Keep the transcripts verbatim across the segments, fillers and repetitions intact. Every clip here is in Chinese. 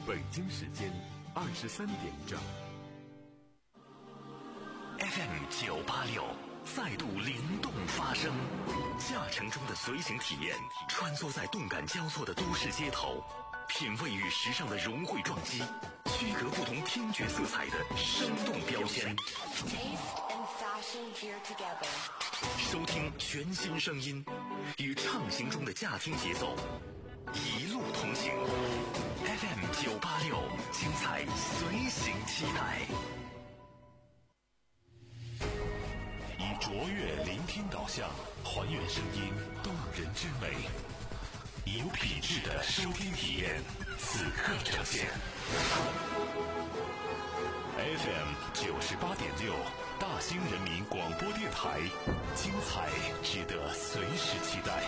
北京时间二十三点整。 F M 九八六再度灵动发声，驾乘中的随行体验，穿梭在动感交错的都市街头，品味与时尚的融汇撞击，区隔不同听觉色彩的生动标签。收听全新声音，与畅行中的驾听节奏，一路同行。F M 九八六，精彩随行期待。以卓越聆听导向，还原声音动人之美，以有品质的收听体验，此刻呈现。F M 九十八点六，大兴人民广播电台，精彩值得随时期待。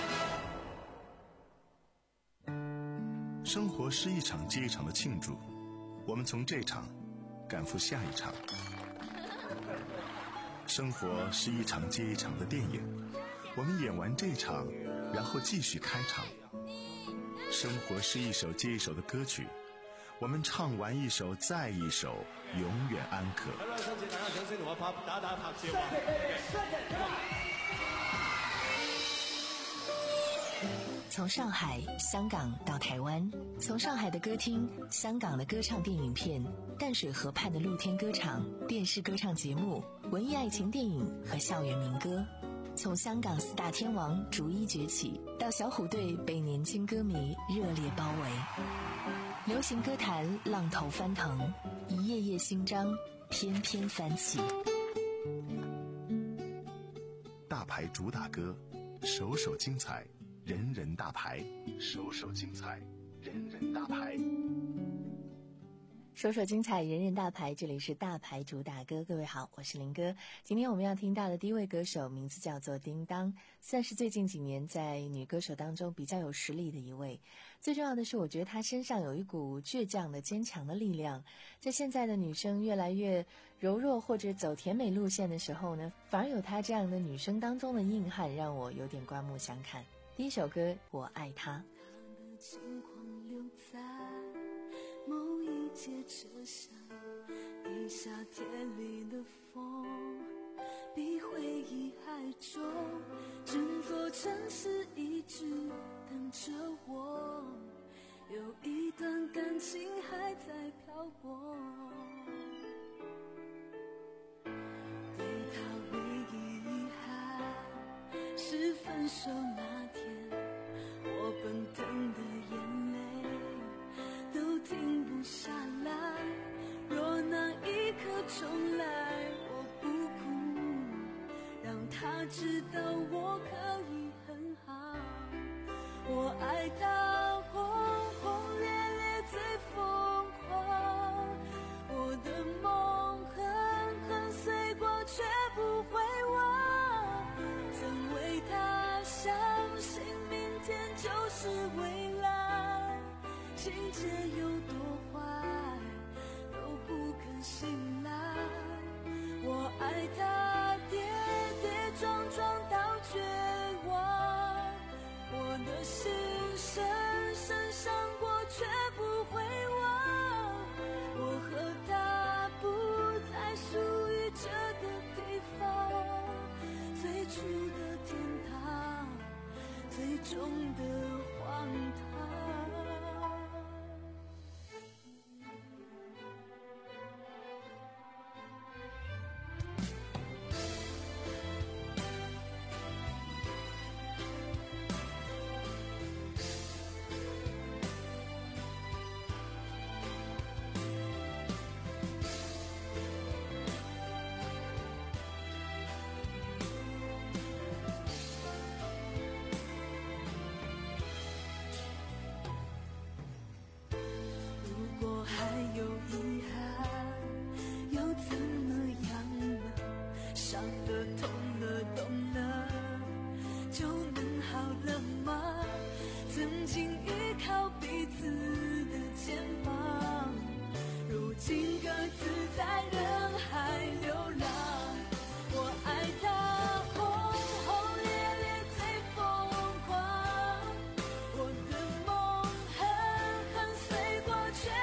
生活是一场接一场的庆祝，我们从这场赶赴下一场。生活是一场接一场的电影，我们演完这场，然后继续开场。生活是一首接一首的歌曲，我们唱完一首再一首，永远安可。 从上海、香港到台湾，从上海的歌厅、香港的歌唱电影片、淡水河畔的露天歌场、电视歌唱节目、文艺爱情电影和校园民歌，从香港四大天王逐一崛起，到小虎队被年轻歌迷热烈包围，流行歌坛浪头翻腾，一页页新章翩翩翻起。 大牌主打歌，首首精彩，人人大牌，首首精彩，人人大牌。 首首精彩，人人大牌，这里是大牌主打歌。各位好，我是林哥。今天我们要听到的第一位歌手名字叫做叮当，算是最近几年在女歌手当中比较有实力的一位。最重要的是，我觉得她身上有一股倔强的坚强的力量。在现在的女生越来越柔弱或者走甜美路线的时候呢，反而有她这样的女生当中的硬汉，让我有点刮目相看。第一首歌，我爱他。 他的轻狂留在某一节车厢，一夏天里的风比回忆还重，整座城市一直等着我，有一段感情还在漂泊。对他唯一遗憾是分手那天，我奔腾的眼泪都停不下来，若那一刻重来，我不哭，让他知道我可以很好。我爱他轰轰烈烈最疯狂，我的梦狠狠碎过却不会忘，曾为他相信明天就是未来，情节有多坏都不肯醒来。我爱他跌跌撞撞到绝望，我的心深深伤过却不会忘，我和他不再属于这个地方，最初的天堂，最终的荒唐。却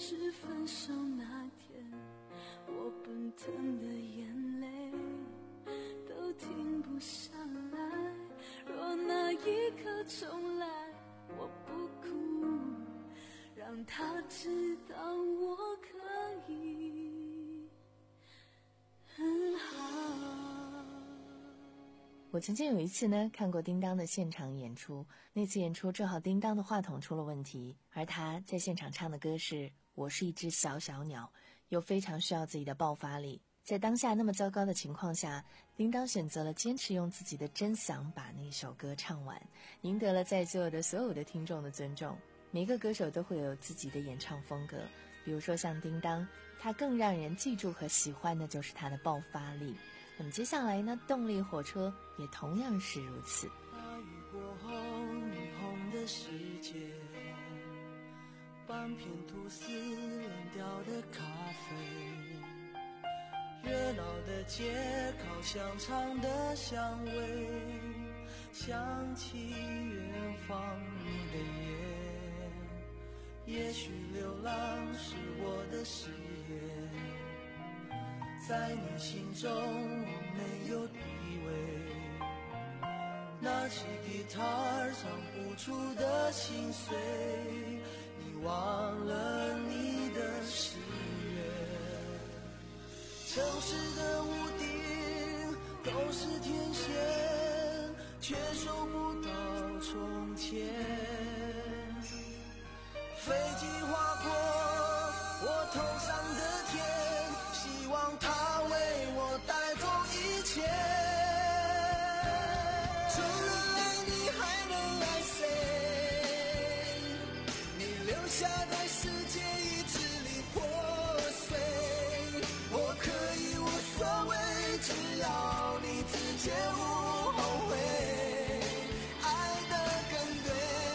是分手那天，我奔腾的眼泪都停不下来。若那一刻重来，我不哭，让他知道我可以很好。 我曾经有一次呢看过叮当的现场演出，那次演出正好叮当的话筒出了问题，而他在现场唱的歌是我是一只小小鸟，又非常需要自己的爆发力。在当下那么糟糕的情况下，叮当选择了坚持用自己的真嗓把那首歌唱完，赢得了在座的所有的听众的尊重。每个歌手都会有自己的演唱风格，比如说像叮当，他更让人记住和喜欢的就是他的爆发力。那么接下来呢，动力火车也同样是如此。 大雨过后霓虹的世界，半片吐司冷掉的咖啡，热闹的街烤香肠的香味，想起远方你的眼，也许流浪是我的誓言，在你心中我没有地位，拿起吉他唱不出的心碎，你忘了你的誓言。城市的屋顶都是天线，却收不到从前。飞机划过我头上的天，希望它为我带走一切。除了爱你还能爱谁？你留下的世界已支离破碎，我可以无所谓，只要你直接无后悔，爱得更对。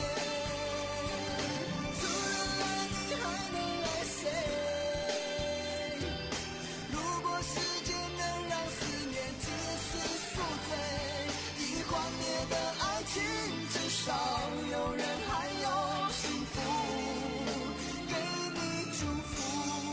除了爱你还能爱谁？如果时间能让思念继续宿醉，已幻灭的爱情至少有人还有幸福给你祝福。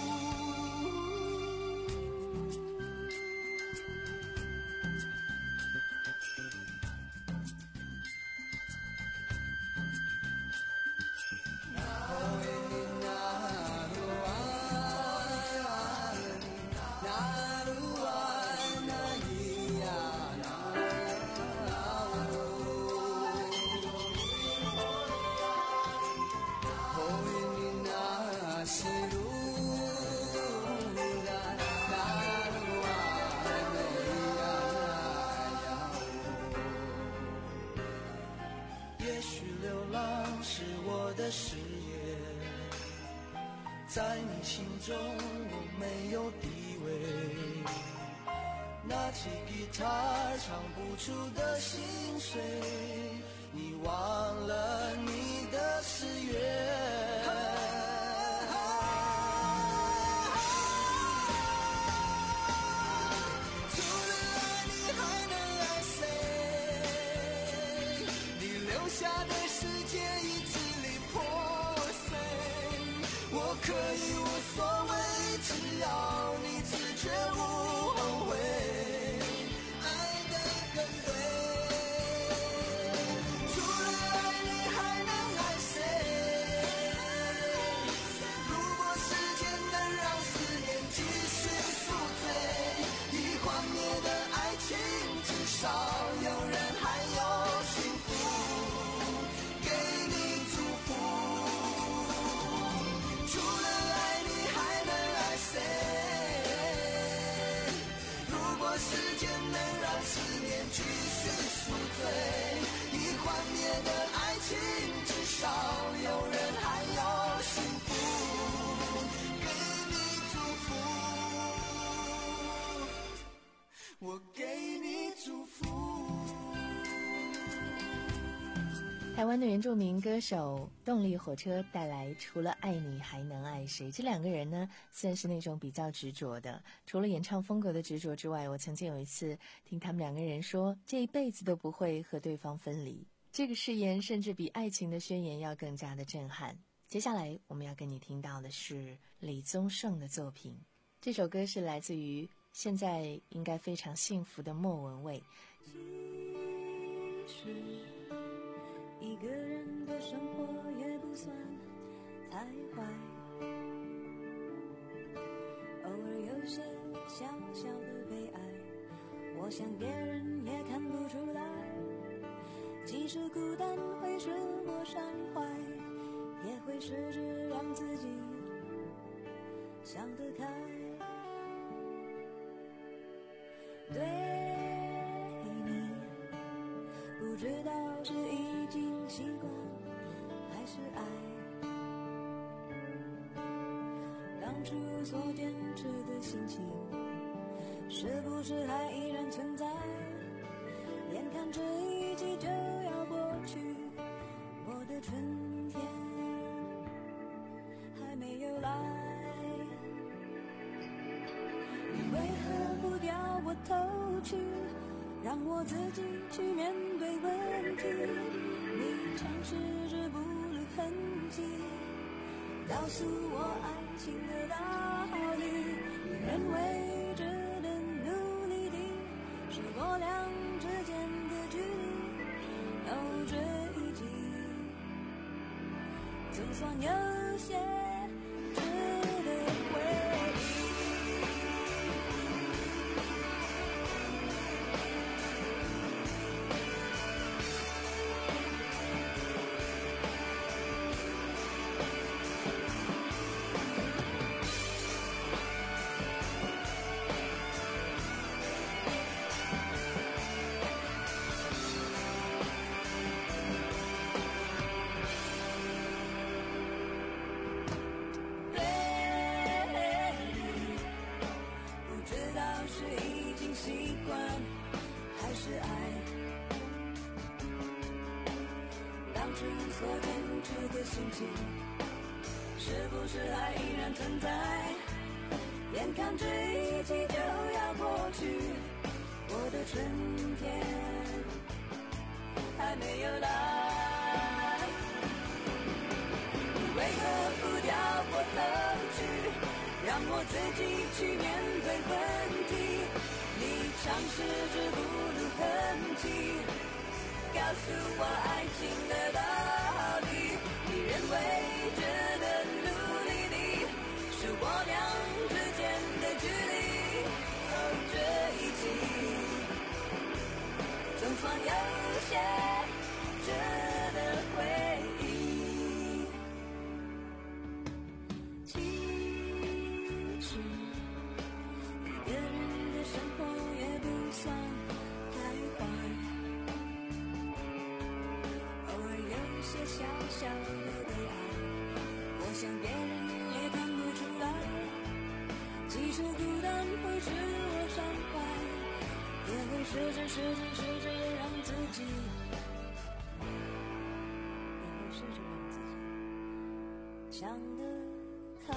也许流浪是我的誓言，在你心中我没有地位，拿起吉他唱不出的心碎，你忘了你的誓言。下的世界已支离破碎，我可以无所谓，只要你自觉无后悔，爱得更对。除了爱你还能爱谁？如果时间能让思念继续宿醉，已幻灭的爱情至少有人还有幸福继续宿醉，已幻灭的爱情至少有人还有幸福给你祝福，我给你祝福。 台湾的原住民歌手动力火车带来除了爱你还能爱谁，这两个人呢算是那种比较执着的，除了演唱风格的执着之外，我曾经有一次听他们两个人说这一辈子都不会和对方分离，这个誓言甚至比爱情的宣言要更加的震撼。 接下来我们要跟你听到的是李宗盛的作品，这首歌是来自于现在应该非常幸福的莫文蔚。 其实一个人的生活也不算太坏，偶尔有些小小的悲哀，我想别人也看不出来。即使孤单会使我伤怀，也会试着让自己想得开。对你不知道是已经习惯还是爱，当初所坚持的心情是不是还依然存在？眼看这一季就要过去，我的春天还没有来。你为何不掉我头去，让我自己去面对问题？你尝试着不留痕迹，告诉我爱情的道理。你认为值得努力的是我俩之间的距离，哦，这一季总算有些值得回忆。习惯还是爱，当初所坚持的心情是不是还依然存在？眼看这一季就要过去，我的春天还没有来。你为何不掉我头去，让我自己去面对问题？你尝试着不露痕迹，告诉我爱情的道理。你认为值得努力的是我俩之间的距离，哦，这一季总算有些值得回忆。其实一个人的生活也不算太坏，偶尔有些小小的悲哀，我想别人也看不出来。即使孤单会使我伤怀，也会试着试着试着让自己，也会试着让自己想得开。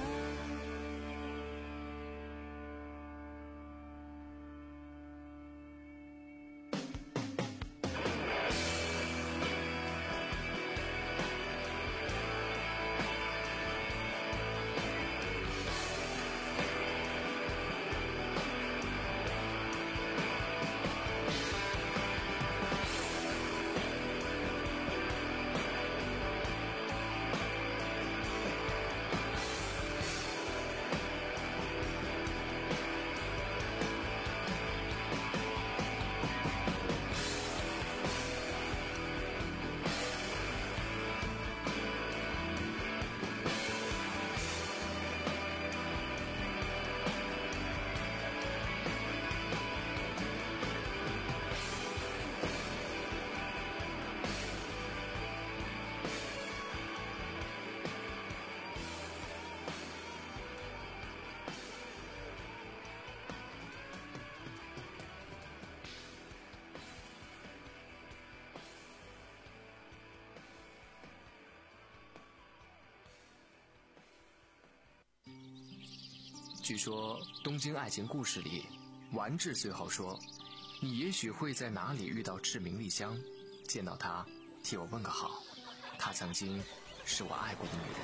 据说《东京爱情故事》里，丸治最后说：“你也许会在哪里遇到志明丽香，见到她，替我问个好。她曾经是我爱过的女人。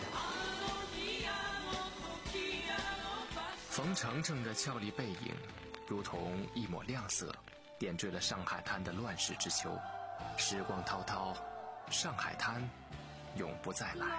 冯程程的俏丽背影如同一抹亮色，点缀了上海滩的乱世之秋。时光滔滔，上海滩永不再来。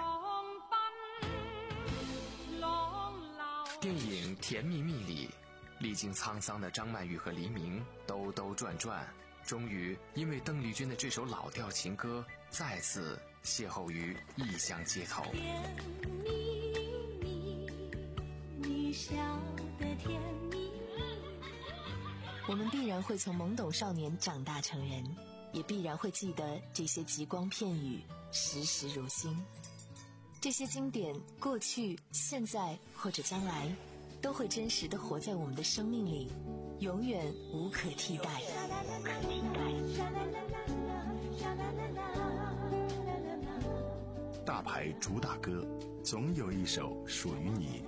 电影《甜蜜蜜》里，历经沧桑的张曼玉和黎明兜兜转转，终于因为邓丽君的这首老调情歌再次邂逅于异乡街头。 甜蜜蜜，你笑得甜蜜。 我们必然会从懵懂少年长大成人，也必然会记得这些极光片语，时时如新。这些经典，过去、现在或者将来，都会真实地活在我们的生命里，永远无可替代。 大牌主打歌，总有一首属于你。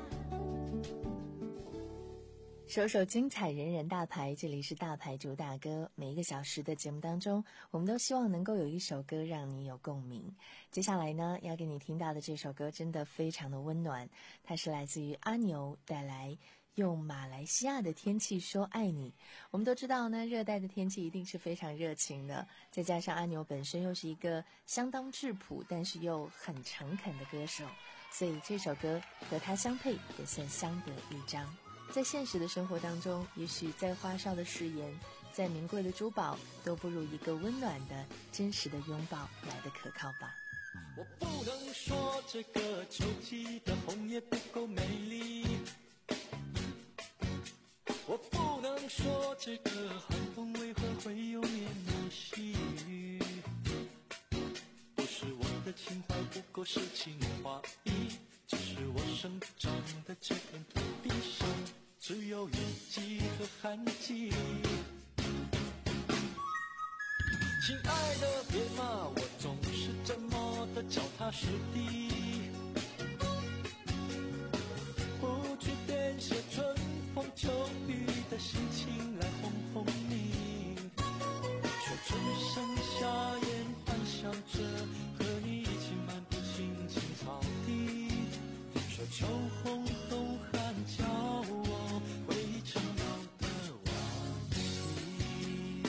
首首精彩，人人大牌，这里是大牌主打歌。每一个小时的节目当中，我们都希望能够有一首歌让你有共鸣。接下来呢，要给你听到的这首歌真的非常的温暖，它是来自于阿牛带来用马来西亚的天气说爱你。我们都知道呢，热带的天气一定是非常热情的，再加上阿牛本身又是一个相当质朴但是又很诚恳的歌手，所以这首歌和他相配也算相得益彰。在现实的生活当中，也许再花哨的誓言，再名贵的珠宝，都不如一个温暖的真实的拥抱来得可靠吧。 我不能说这个秋季的红叶不够美丽，我不能说这个寒风为何会有绵绵细雨，不是我的情怀不够诗情画意，只是我生长的这片土地上只有雨季和旱季。亲爱的，别骂我总是这么的脚踏实地，不去编写春风秋雨的心情来哄哄你，说春生夏燕幻想着和你一起漫步青青草地，说秋红冬寒叫我回忆陈老的往昔。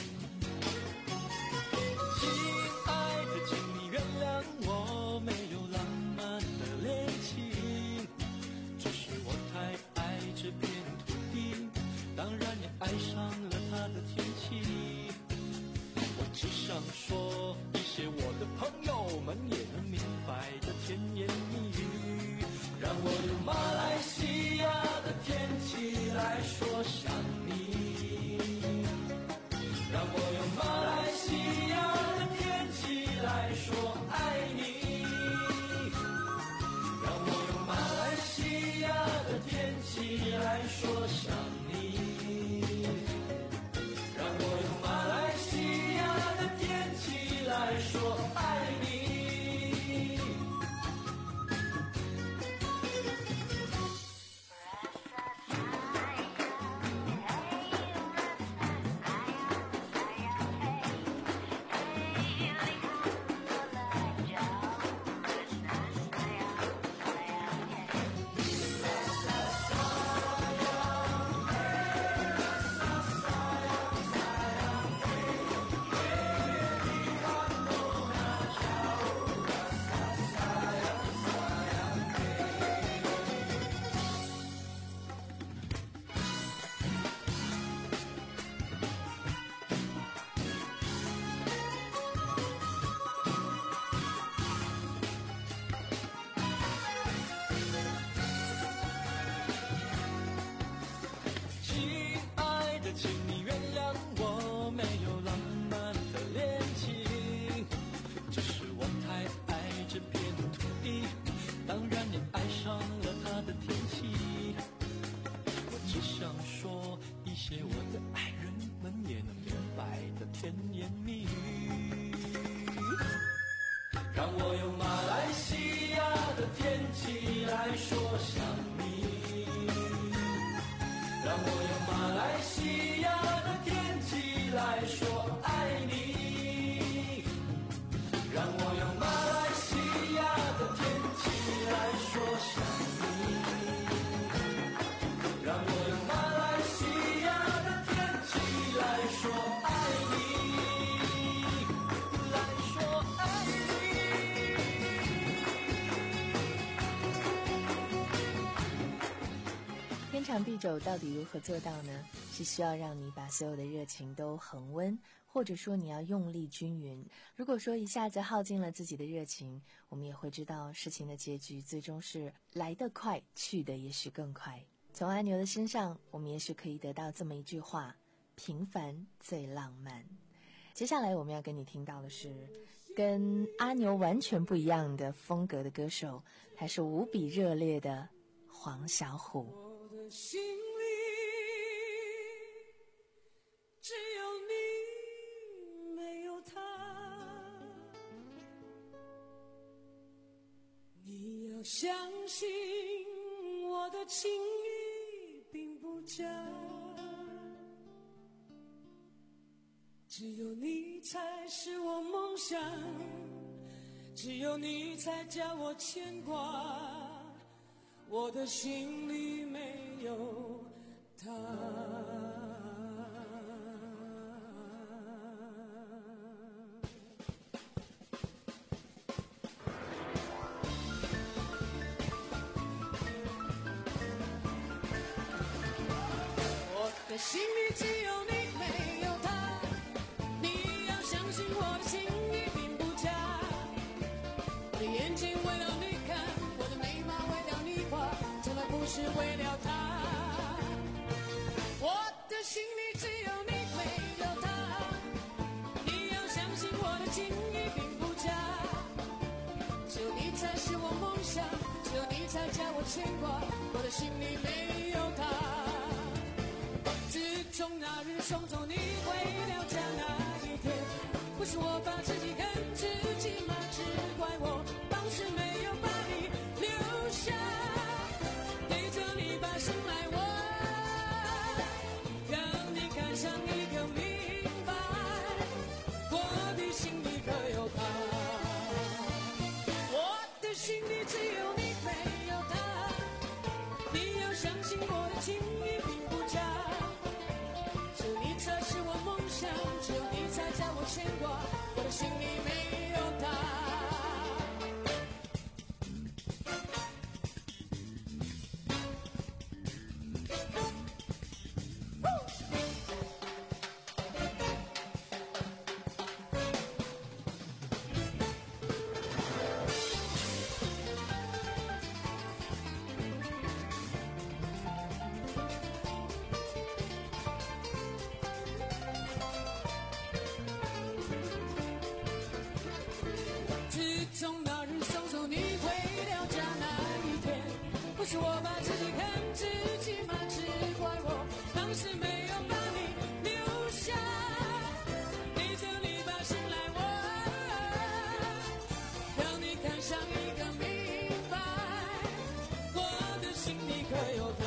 亲爱的，请你原谅我没有浪漫的恋情，只是我太爱这片土地，当然也爱上了它的天气。我只想说一些我的朋友们也能明白的甜言蜜语，让我用马来西亚的天气来说想你，让我用马来西亚的天气来说爱你，让我用马来西亚的天气来说想你，让我用马来西亚的天气来说爱你。 天长地久到底如何做到呢？是需要让你把所有的热情都恒温，或者说你要用力均匀。如果说一下子耗尽了自己的热情，我们也会知道事情的结局最终是来得快，去得也许更快。从阿牛的身上，我们也许可以得到这么一句话：平凡最浪漫。接下来我们要跟你听到的是跟阿牛完全不一样的风格的歌手，他是无比热烈的黄小琥。 我的心里只有你，没有他。你要相信我的情意并不假，只有你才是我梦想，只有你才叫我牵挂。我的心里没有他。我的心里只有你，没有他。你要相信我的情意并不假。我的眼睛为了你看，我的眉毛为了你画，从来不是为了他。我的心里只有你，没有他。你要相信我的情意并不假。只有你才是我梦想，只有你才叫我牵挂。我的心里没有他。自从那日送走你回了家那一天，不是我把自己跟自己吗？只怪我当时没有把你留下，对着你把心来握，让你看上一个明白，我的心里可有他。我的心里只有你，没有他。你要相信我的情意并不假，只有你才是我梦想，只有你才叫我牵挂。我的心里没有他。从那日送走你回了家那一天，不是我把自己看自己吗？只怪我当时没有把你留下，对着你把心来握，让你看上一个明白，我的心里可有他。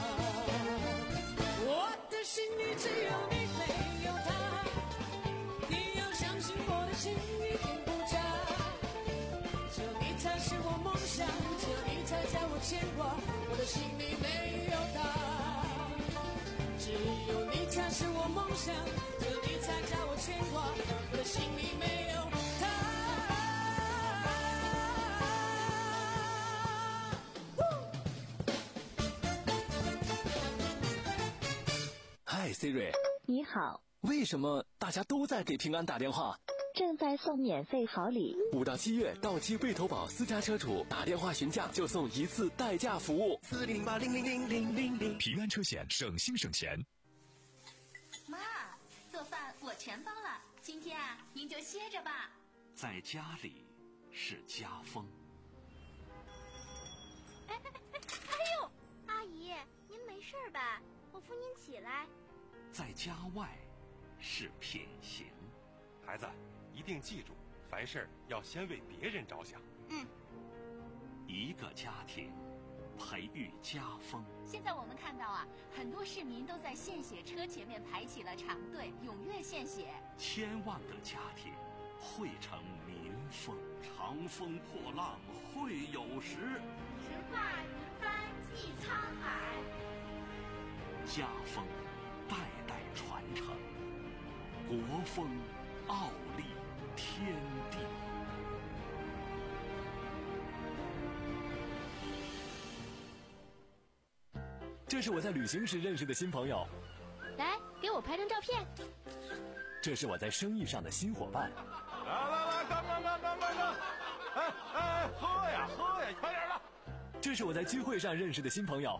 我的心里只有你，没有他。你要相信我的情意并不假，才是我梦想，只有你才叫我牵挂。我的心里没有他，只有你才是我梦想，只有你才叫我牵挂。我的心里没有他。嗨 Siri， 你好。 为什么大家都在给平安打电话？ 正在送免费好礼， 五到七月到期未投保私家车主打电话询价就送一次代驾服务。 四零八零零零零零零， 平安车险，省心省钱。 妈，做饭我全包了，今天啊，您就歇着吧。 在家里是家风。 哎哎哎哎呦，阿姨，您没事吧？我扶您起来。 在家外是品行。 孩子，一定记住，凡事要先为别人着想。 嗯。 一个家庭，培育家风。 现在我们看到啊，很多市民都在献血车前面排起了长队，踊跃献血。 千万个家庭汇成民风，长风破浪会有时。 直挂云帆济沧海。 家风，代代传承；国风，傲立天地。 这是我在旅行时认识的新朋友。 来，给我拍张照片。 这是我在生意上的新伙伴。 来来来，干干干干干干！哎哎，喝呀喝呀，快点了！ 这是我在聚会上认识的新朋友。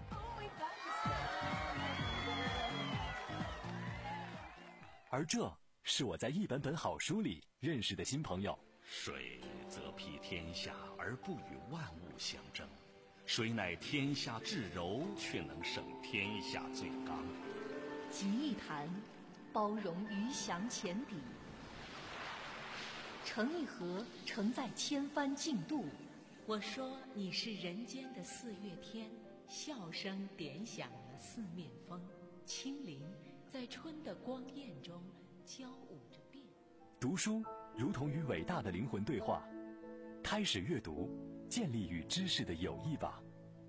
而这是我在一本本好书里认识的新朋友。 水则披天下而不与万物相争，水乃天下至柔，却能胜天下最刚。 集一坛，包容鱼翔浅底；盛一盒，承载千帆竞渡。我说你是人间的四月天，笑声点响了四面风，轻灵在春的光艳中交舞着变。 读书如同与伟大的灵魂对话，开始阅读，建立与知识的友谊吧。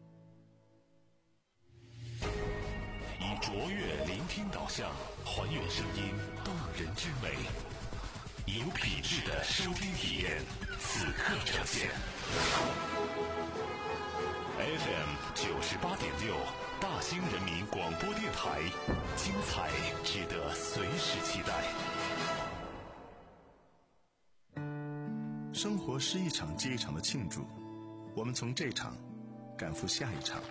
以卓越聆听导向，还原声音动人之美，有品质的收听体验，此刻呈现。F M 九十八点六，大兴人民广播电台，精彩值得随时期待。 生活是一场接一场的庆祝，我们从这场赶赴下一场。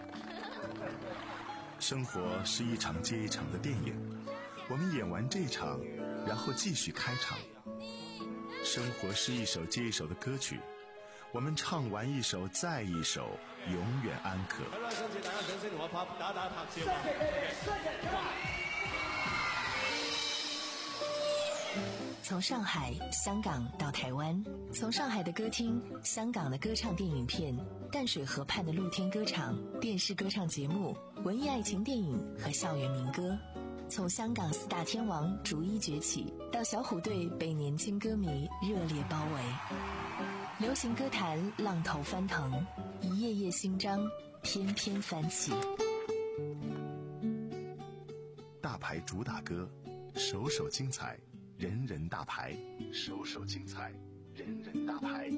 生活是一场接一场的电影，我们演完这场，然后继续开场。生活是一首接一首的歌曲，我们唱完一首再一首，永远安可。 从上海、香港到台湾，从上海的歌厅、香港的歌唱电影片、淡水河畔的露天歌场、电视歌唱节目、文艺爱情电影和校园民歌，从香港四大天王逐一崛起，到小虎队被年轻歌迷热烈包围，流行歌坛浪头翻腾，一页页新章翩翩翻起。 大牌主打歌，首首精彩，人人大牌，首首精彩，人人大牌。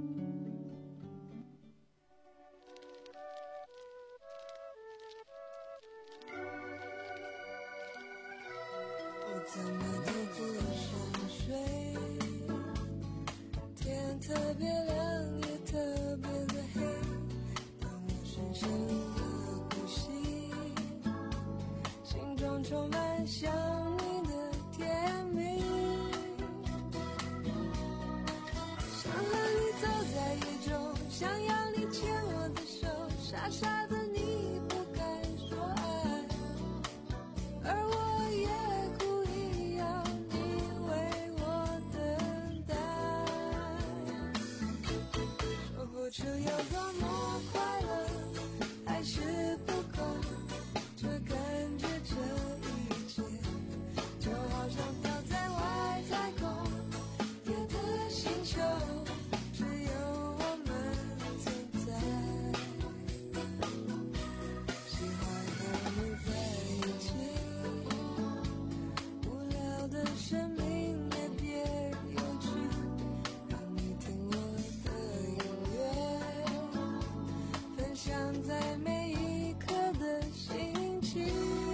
我怎么都不想睡，天特别亮也特别的黑，当我深深的呼吸，心中充满想你的甜蜜，想和你走在雨中，想要你牵我的手，傻傻的你不敢说爱，而我也故意要你为我等待，说不出有多么快乐，还是不够，这感觉这一切就好像飘在外太空别的星球，只有我们存在，喜欢和你在一起，无聊的生命也别有趣，让你听我的音乐，分享在每一刻的心情，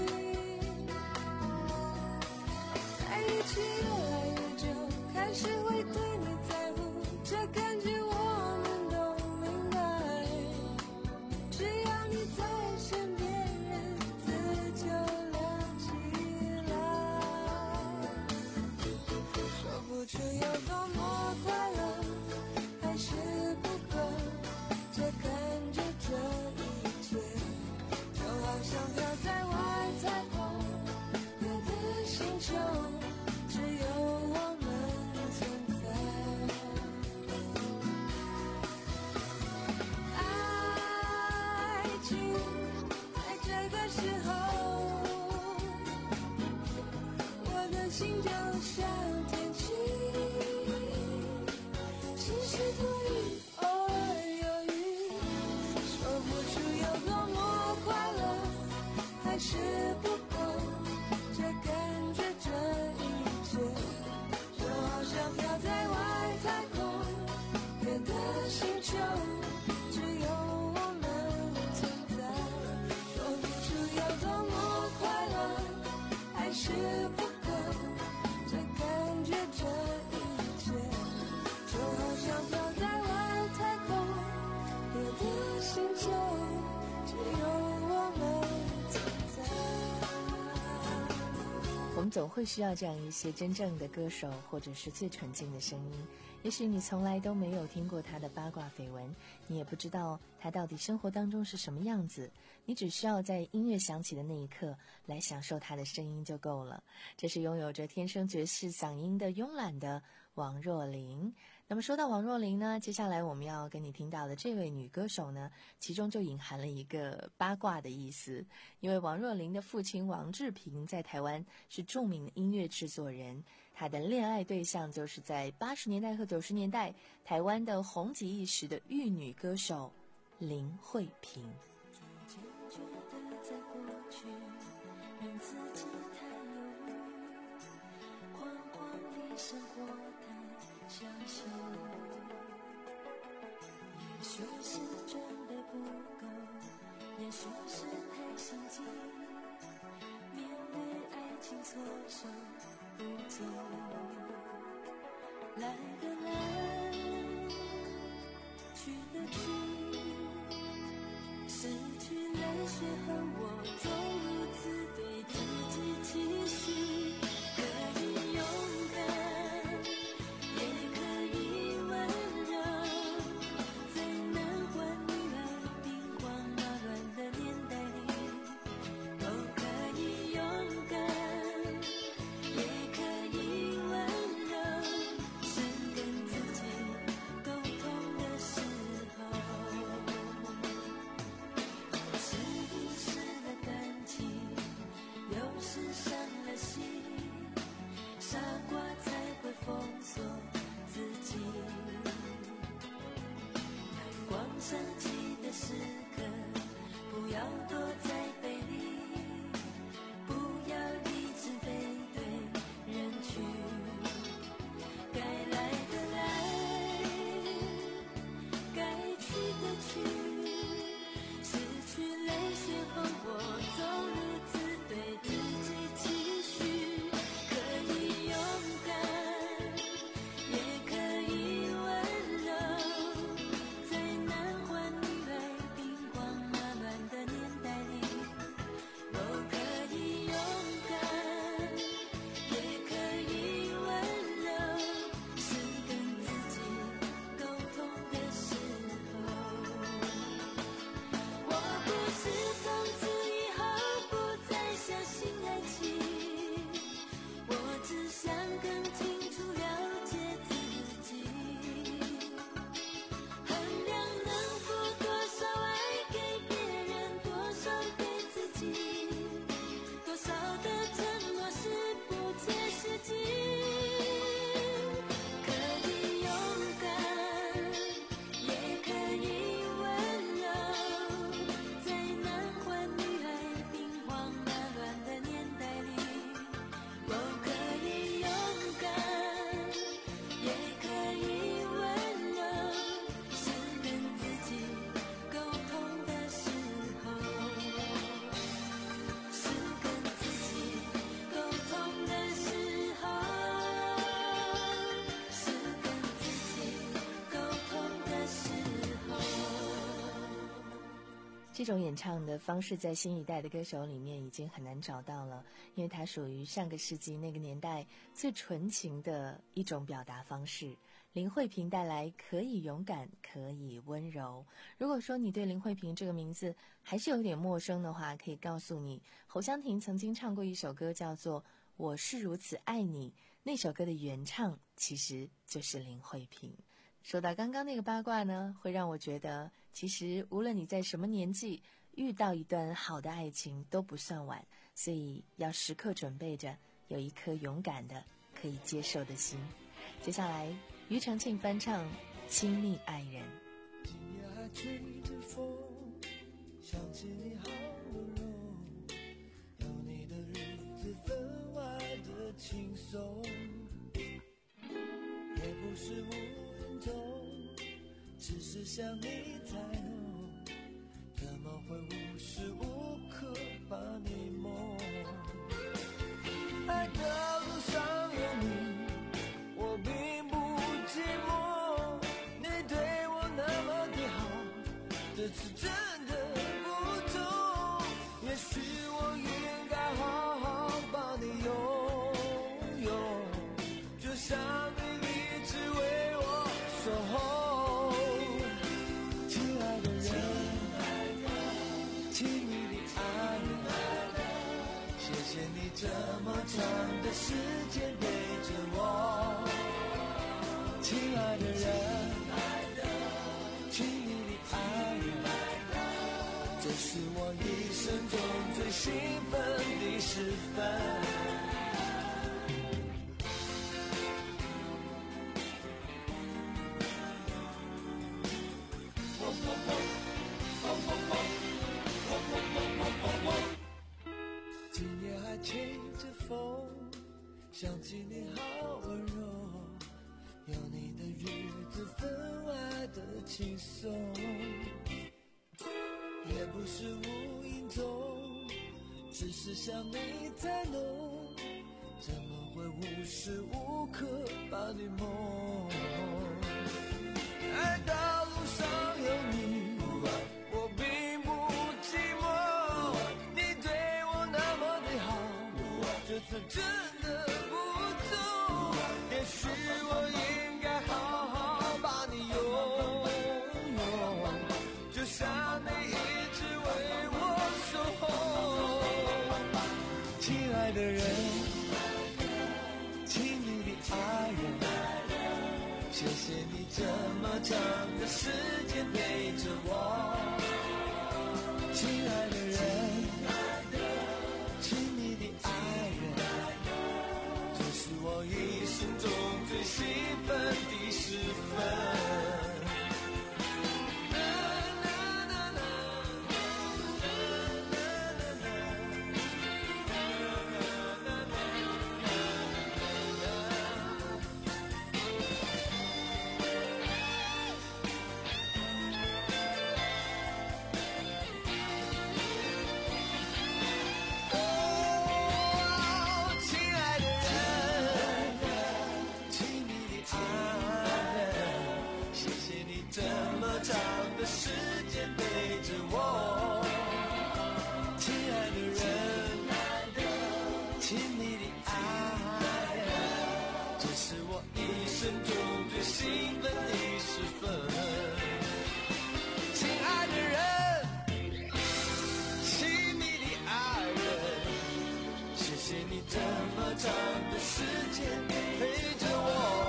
在一起越来越久，开始会对你在乎，这感觉我们都明白，只要你在身边，日子就亮起来，说不出有多么快乐，还是不够，这感觉这一切就好像飘在外太空别的星球，只有我们存在，爱情在这个时候，我的心就像天气，晴时多云，偶尔有雨，说不出有多么快乐，还是不够，这感觉这一切就好像飘在外太空别的星球，只有我们存在，说不出总会需要这样一些真正的歌手，或者是最纯净的声音。也许你从来都没有听过他的八卦绯闻，你也不知道他到底生活当中是什么样子，你只需要在音乐响起的那一刻来享受他的声音就够了。这是拥有着天生爵士嗓音的慵懒的王若琳。那么说到王若琳呢，接下来我们要跟你听到的这位女歌手呢，其中就隐含了一个八卦的意思。因为王若琳的父亲王志平在台湾是著名的音乐制作人，他的恋爱对象就是在八十年代和九十年代台湾的红极一时的玉女歌手林慧萍。 生活太相信，也许是准备不够，也许是太心急，面对爱情措手不及。来的来，去的去，失去泪水和我总如此对自己期许，可以勇敢。升起的时刻，不要躲在背里，不要一直背对人去，该来的来，该去的去，失去泪水后我总如此对自己期许，可以勇敢，也可以温柔， 这种演唱的方式在新一代的歌手里面已经很难找到了，因为它属于上个世纪那个年代最纯情的一种表达方式。林慧萍带来可以勇敢，可以温柔。如果说你对林慧萍这个名字还是有点陌生的话，可以告诉你，侯湘婷曾经唱过一首歌叫做《我是如此爱你》，那首歌的原唱其实就是林慧萍。说到刚刚那个八卦呢，会让我觉得其实无论你在什么年纪遇到一段好的爱情都不算晚，所以要时刻准备着有一颗勇敢的可以接受的心。接下来庾澄庆翻唱《亲密爱人》。 今夜还吹着风，想起你好温柔，有你的日子分外的轻松，也不是无人懂，只是想你太浓，怎么会无时无刻把你梦？爱的路上有你，我并不寂寞，你对我那么的好，这次真的不同，也许我应该好好把你拥谢你这么长的时间陪着我，亲爱的人，亲密的爱人，这是我一生中最兴奋的时分。今夜还吹着风，想起你好温柔，有你的日子分外的轻松，也不是无影踪，只是想你太浓，怎么会无时无刻把你梦？爱到路上有你，我并不寂寞，你对我那么的好，这次真的不错，也许我应该好好把你拥有，就像你一直为我守候。亲爱的人，亲密的爱人，谢谢你这么长的时间陪着我，亲爱的人，亲密的爱人，这是我一生中最兴奋的时分。时间陪着我，亲爱的人，亲密的爱人，这是我一生中最兴奋的时分。亲爱的人，亲密的爱人，谢谢你这么长的时间陪着我。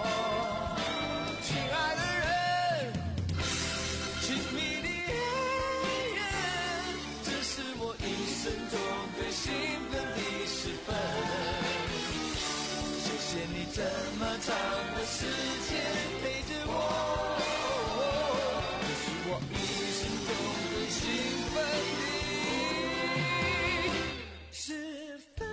兴奋的时分，谢谢你这么长的时间陪着我，这是我一生中最兴奋的时分。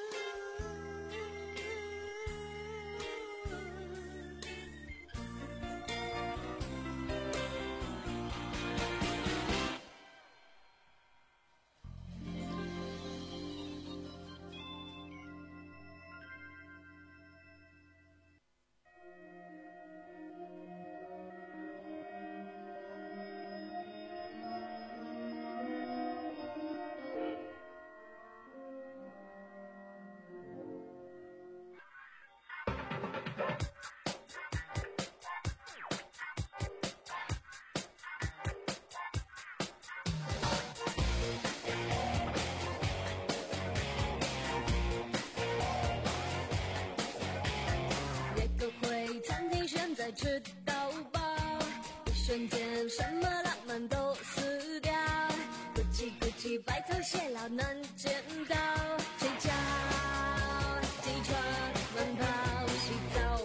吃到饱，一瞬间什么浪漫都死掉，咕叽咕叽白头偕老难见到，睡觉、起床、慢跑、洗澡，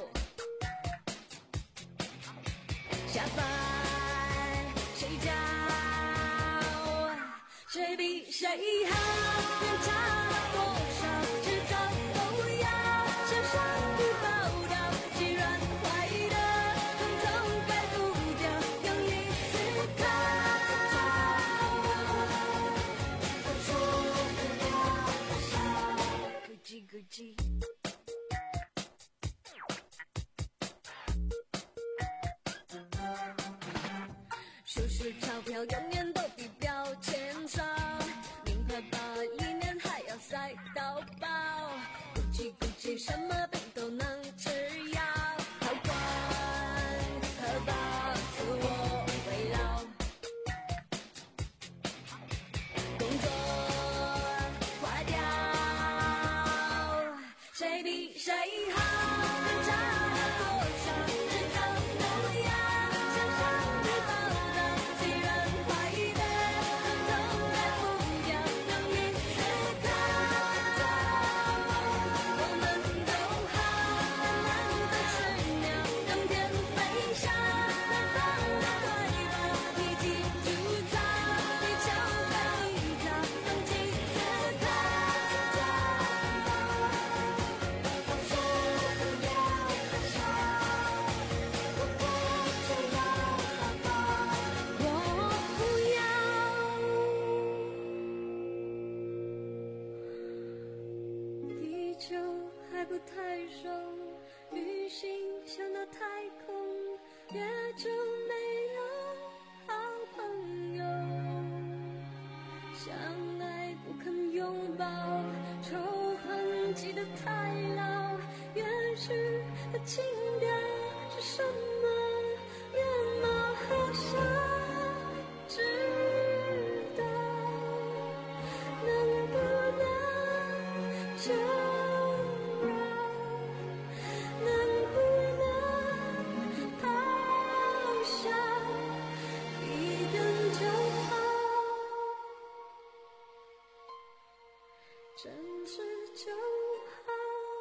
下班、睡觉，谁比谁好，偏差多少，迟早都要向上去报道，既然坏的数数钞票永远都比标签少，名牌包一年还要塞到爆，咕叽咕叽什么病都能吃药，好管可保自我围绕，工作花掉久还不太熟，旅行想到太空，越久没有好朋友，相爱不肯拥抱，仇恨记得太牢，远去的情调是什么面貌，好想知道，能不能就让，能不能咆哮一顿就好，真挚就好。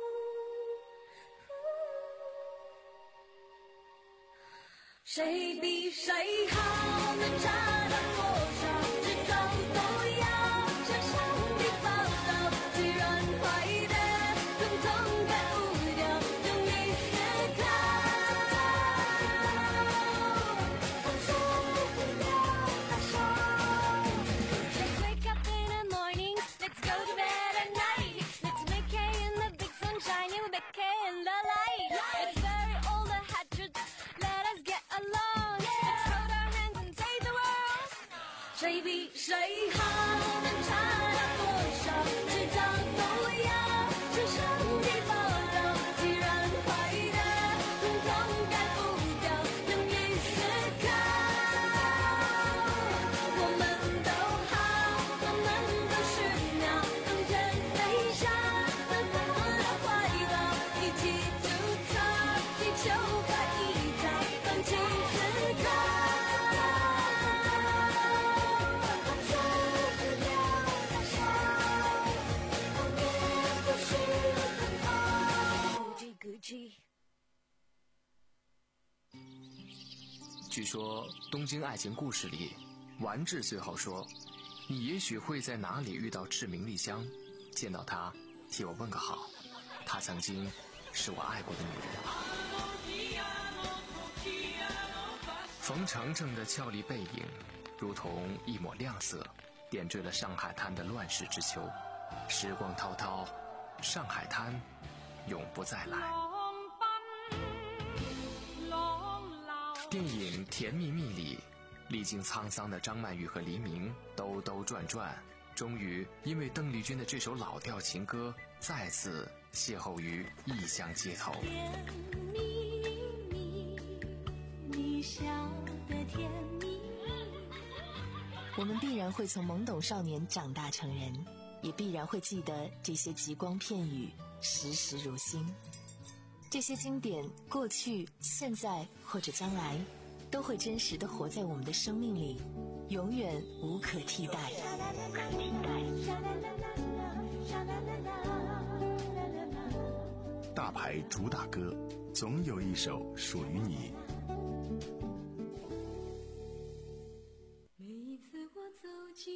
谁比谁好，能差到多少？迟早都要向上帝报道。最软坏的，统统改不掉，用力思考。Let's wake up in the morning, let's go to bed at night. Let's make hay in the big sunshine, you make hay in the light. Let's bury all the hatchets, let us get along. Let's hold our hands and save the world. 谁比谁好，能差到多少？迟早都要向上帝报道。既然坏的，统统改不掉，勇于思考。我们都好，我们都是鸟，冬天飞翔，奔跑到怀抱，一起筑造地球快一早，放弃思考。受不了大笑，后面不是奔跑。Gucci。 据说《东京爱情故事》里，丸治最后说：“你也许会在哪里遇到志明丽香，见到她，替我问个好。她曾经是我爱过的女人。”冯程程的俏丽背影，如同一抹亮色，点缀了上海滩的乱世之秋。时光滔滔，上海滩永不再来。电影《甜蜜蜜》里，历经沧桑的张曼玉和黎明兜兜转转，终于因为邓丽君的这首老调情歌，再次邂逅于异乡街头。 甜蜜蜜，你笑得甜蜜蜜。 我们必然会从懵懂少年长大成人，也必然会记得这些极光片语，时时如新。这些经典，过去、现在或者将来，都会真实地活在我们的生命里，永远无可替代。 大牌主打歌，总有一首属于你。 每一次我走近，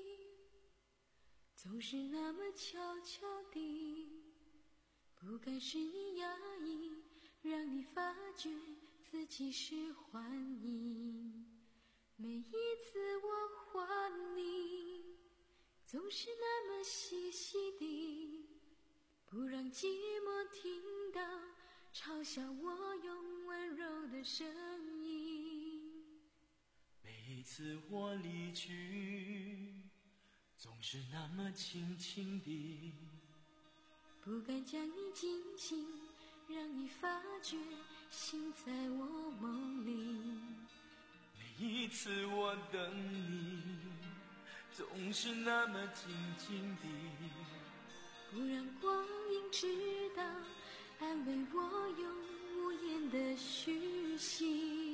总是那么悄悄地，不该是你压抑，让你发觉自己是幻影。每一次我还你，总是那么细细地，不让寂寞听到嘲笑我用温柔的声音。 每一次我离去，总是那么轻轻地， 不敢将你惊醒，让你发觉心在我梦里。 每一次我等你，总是那么静静地， 不让光阴知道，安慰我用无言的虚心。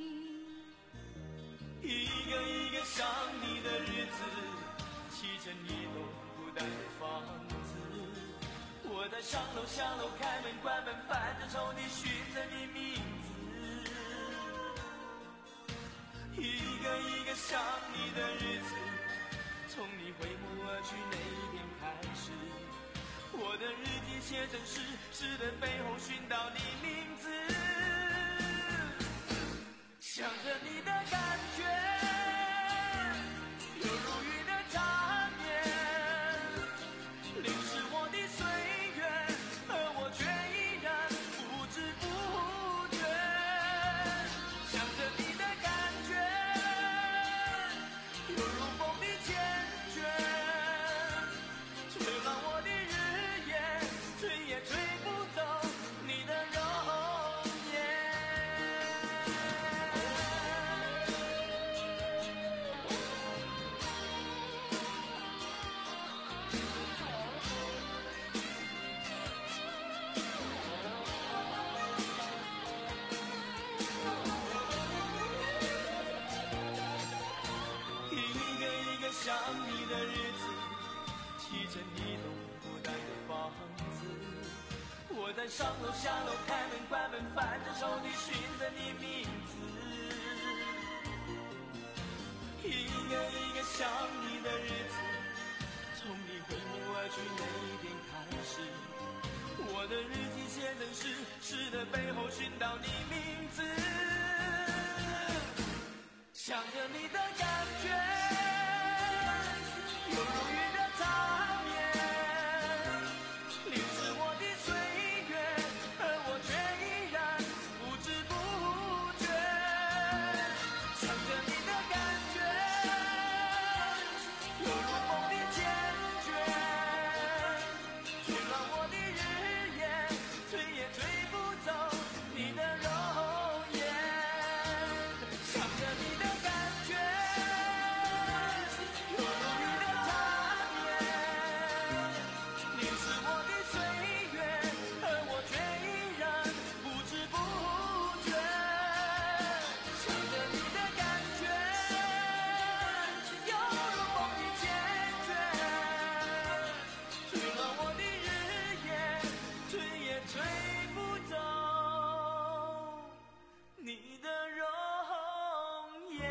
一个一个想你的日子，砌成一栋孤单的房子，我在上楼下楼开门关门，翻着抽屉寻着你名字。一个一个想你的日子，从你挥目而去那一天开始，我的日记写成诗，诗的背后寻到你名字。想着你的感觉，犹如雨的缠绵，淋湿我的岁月， 我在上楼下楼开门关门，翻着抽屉寻着你名字，一个一个想你的日子，从你挥目而去那一天开始，我的日记写成诗，诗的背后寻到你名字，想着你的感觉，犹如云的缠绵，淋湿我的岁月，而我却依然不知不觉，想着你的感觉，犹如梦的坚决，吹乱我的日夜，吹也吹不走你的容颜，想着你的感觉，犹如雨的缠绵，淋湿我的岁月，而我却依然不知不觉，想着你的感觉，犹如梦的坚决，吹乱我的日夜，吹也吹不走你的容颜。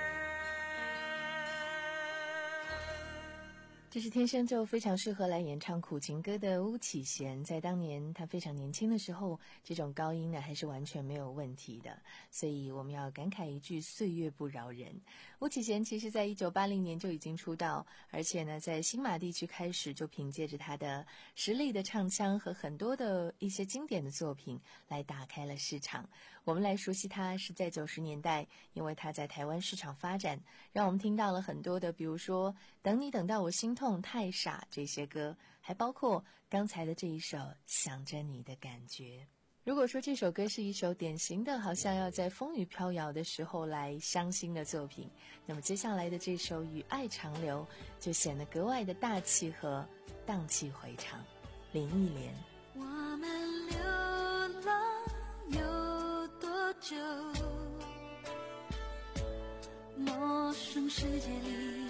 这是天生就非常适合来演唱苦情歌的巫启贤，在当年他非常年轻的时候，这种高音呢还是完全没有问题的，所以我们要感慨一句岁月不饶人。巫启贤其实在一九八零年就已经出道，而且呢在新马地区开始就凭借着他的实力的唱腔和很多的一些经典的作品来打开了市场。我们来熟悉他是在九十年代，因为他在台湾市场发展，让我们听到了很多的比如说等你等到我心痛太傻这些歌，还包括刚才的这一首想着你的感觉。如果说这首歌是一首典型的好像要在风雨飘摇的时候来伤心的作品，那么接下来的这首与爱长流就显得格外的大气和荡气回肠。林忆莲， 我们流浪有多久，陌生世界里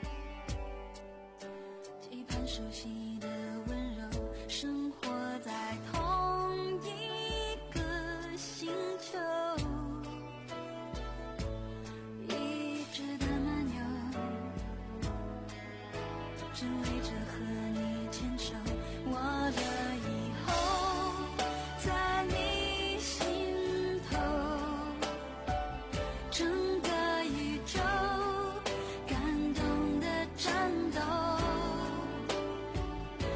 期盼熟悉的温柔，生活在同一个星球，一直的漫游，只为着和你牵手，我的以后在你心头，整个宇宙感动的战斗，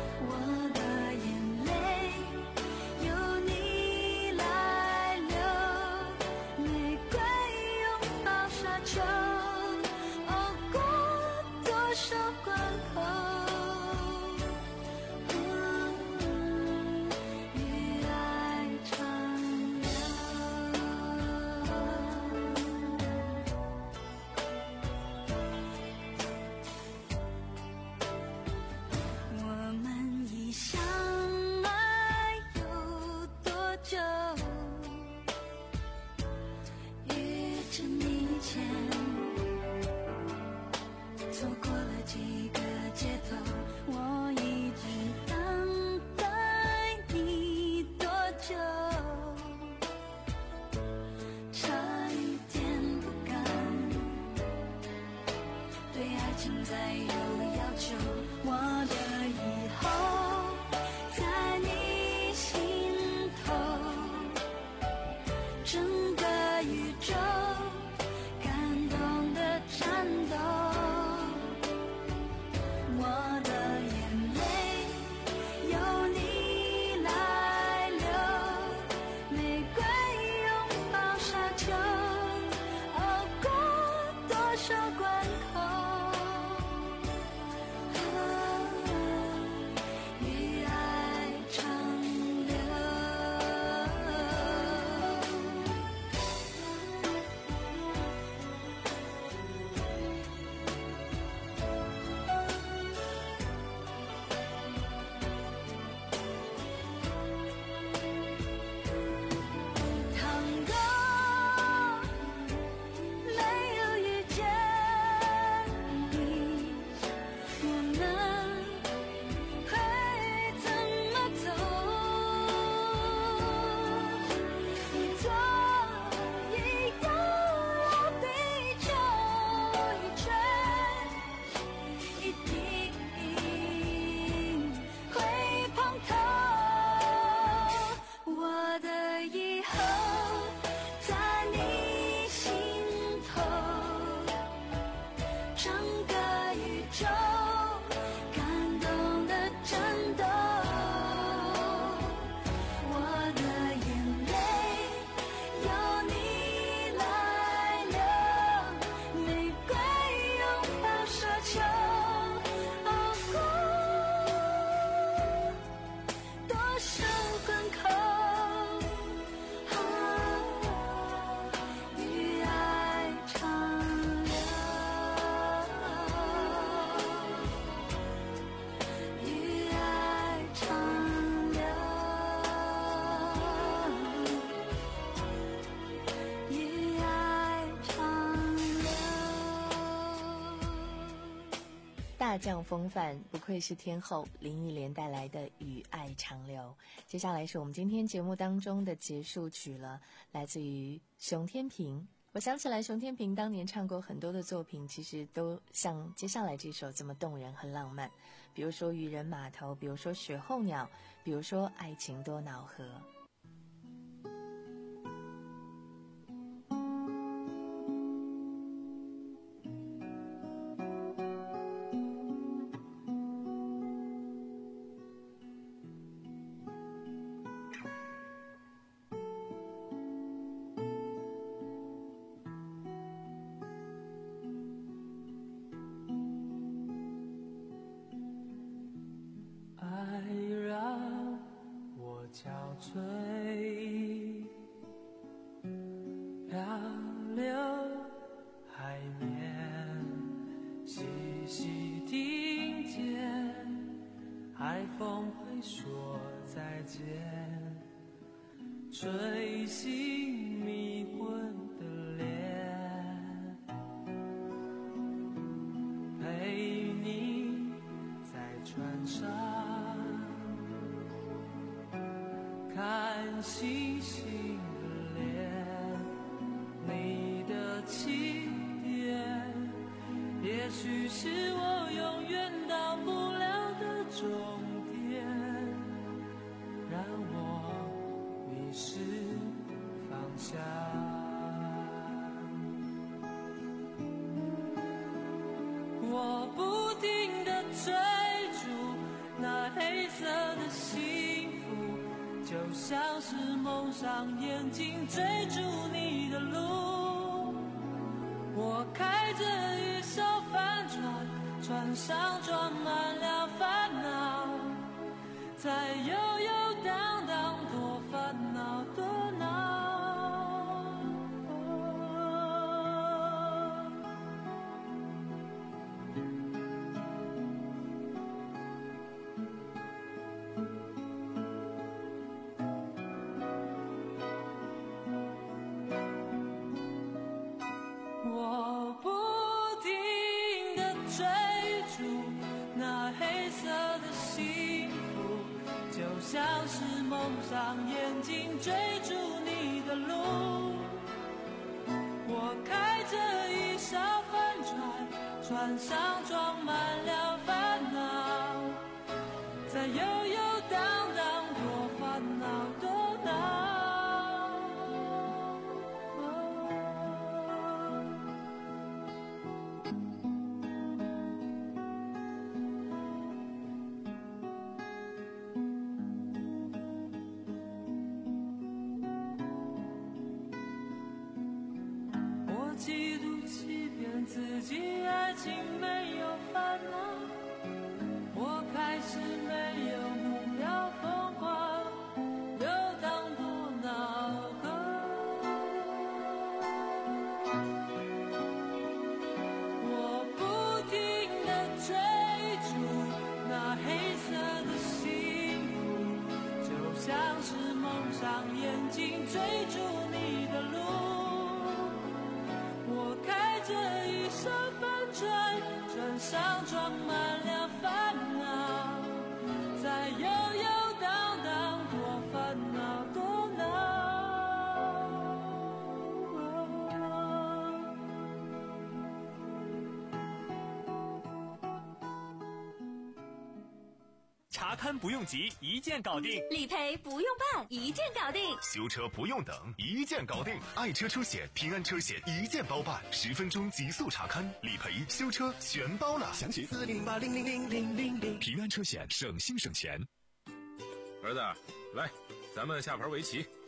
大将风范，不愧是天后林忆莲带来的《与爱长流》。接下来是我们今天节目当中的结束曲了，来自于熊天平。我想起来熊天平当年唱过很多的作品，其实都像接下来这首这么动人和浪漫，比如说渔人码头，比如说雪候鸟，比如说爱情多恼河。 憔悴，漂流海面，细细听见海风会说再见，吹醒迷昏的脸，陪你在船上看星星的脸，你的起点，也许是我永远到不了的终点，让我迷失方向。我不停地追逐那黑色的幸福，就像是蒙上眼睛追逐你的路。我开着一艘帆船，船上装满了烦恼，在悠悠荡荡，多烦恼多恼。我不停地追逐那黑色的幸福，就像是蒙上眼睛追逐你的路。我开着一艘帆船，船上装满了烦恼，在悠悠荡荡，多烦恼多恼。嫉妒欺骗自己，爱情没有烦恼，我开始没有目标，疯狂游荡多恼河。我不停地追逐那黑色的幸福，就像是蒙上眼睛追逐你的路。我开着一艘帆船，船上装满了烦恼，在悠悠荡荡，多烦恼多恼。 查勘不用急，一键搞定； 理赔不用办，一键搞定； 修车不用等，一键搞定。爱车车险、平安车险一键包办，十分钟极速查勘、理赔、修车全包了。 详询四零八零零零零零零。 平安车险，省心省钱。 儿子，来，咱们下盘围棋。